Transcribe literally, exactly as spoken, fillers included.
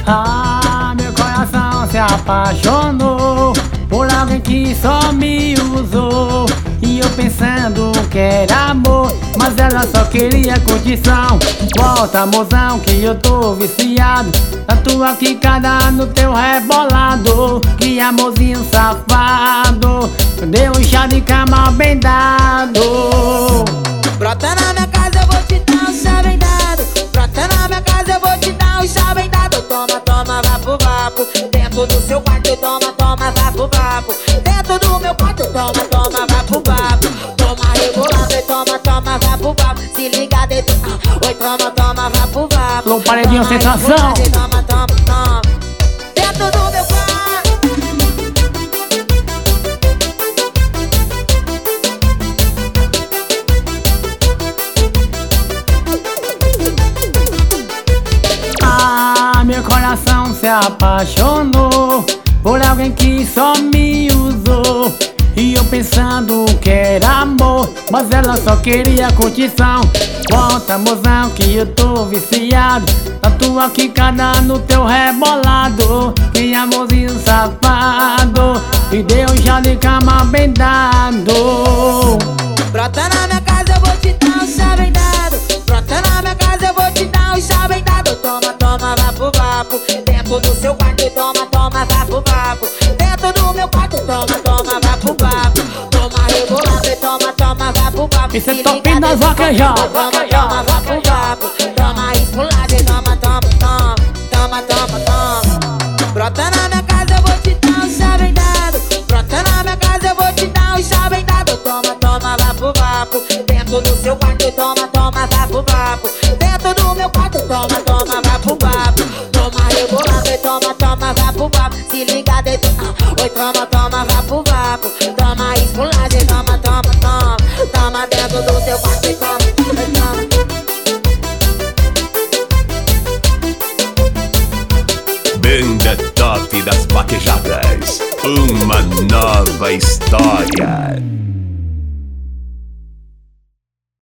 Ah, meu coração se apaixonou por alguém que só me usou. E eu pensando que era amor, mas ela só queria curtição. Volta, mozão, que eu tô viciado na tua quicada, no teu rebolado. Que amorzinho safado, deu um chá de cama bem dado. Brota na minha casa, eu vou te dar um chá bem dado. Brota na minha casa, eu vou te dar um chá bem dado. Toma, toma, vapo, vapo. Dentro do seu quarto, toma, toma, vapo, vapo. Dentro do meu quarto, toma, toma, vapo, vapo. Toma rebolado, e toma, toma, vapo, vapo. Se liga dentro, ah, oi, toma, toma, vapo, vapo. Alô, paredinho, sensação. Toma, toma, toma. Dentro do meu quarto. Meu coração se apaixonou por alguém que só me usou. E eu pensando que era amor, mas ela só queria curtição. Volta, mozão, que eu tô viciado na tua quicada, no teu rebolado. Que amorzinho safado, me deu já de cama bem dado. Brota na minha casa, eu vou te dar um chá bem dado. Brota na minha casa, eu vou te dar um chá bem dado. Toma, toma, vapo, vapo. Dentro do seu quarto, toma, toma, vapo, vapo. Dentro do meu quarto, toma, toma, vapo, vapo. Toma rebolado, toma, toma, vapo, vapo. Isso é top das vaquejadas. Toma, toma, vapo, vapo. Toma esfolagem, toma, toma, toma. Toma, toma, toma. Brota na minha casa, eu vou te dar um chá bem dado. Brota na minha casa, eu vou te dar um chá bem dado. Toma, toma, vapo, vapo. Dentro do seu quarto, toma, toma, vapo, vapo. Dentro do meu quarto, toma, toma, vapo, vapo. Toma rebolado, e toma, toma, vapo, vapo. Se liga dentro, ah, oi, toma, toma, vapo, vapo. Toma esfolagem, toma, toma, toma. Toma dentro do seu quarto, e toma, toma. Banda Top das Vaquejadas, uma nova história.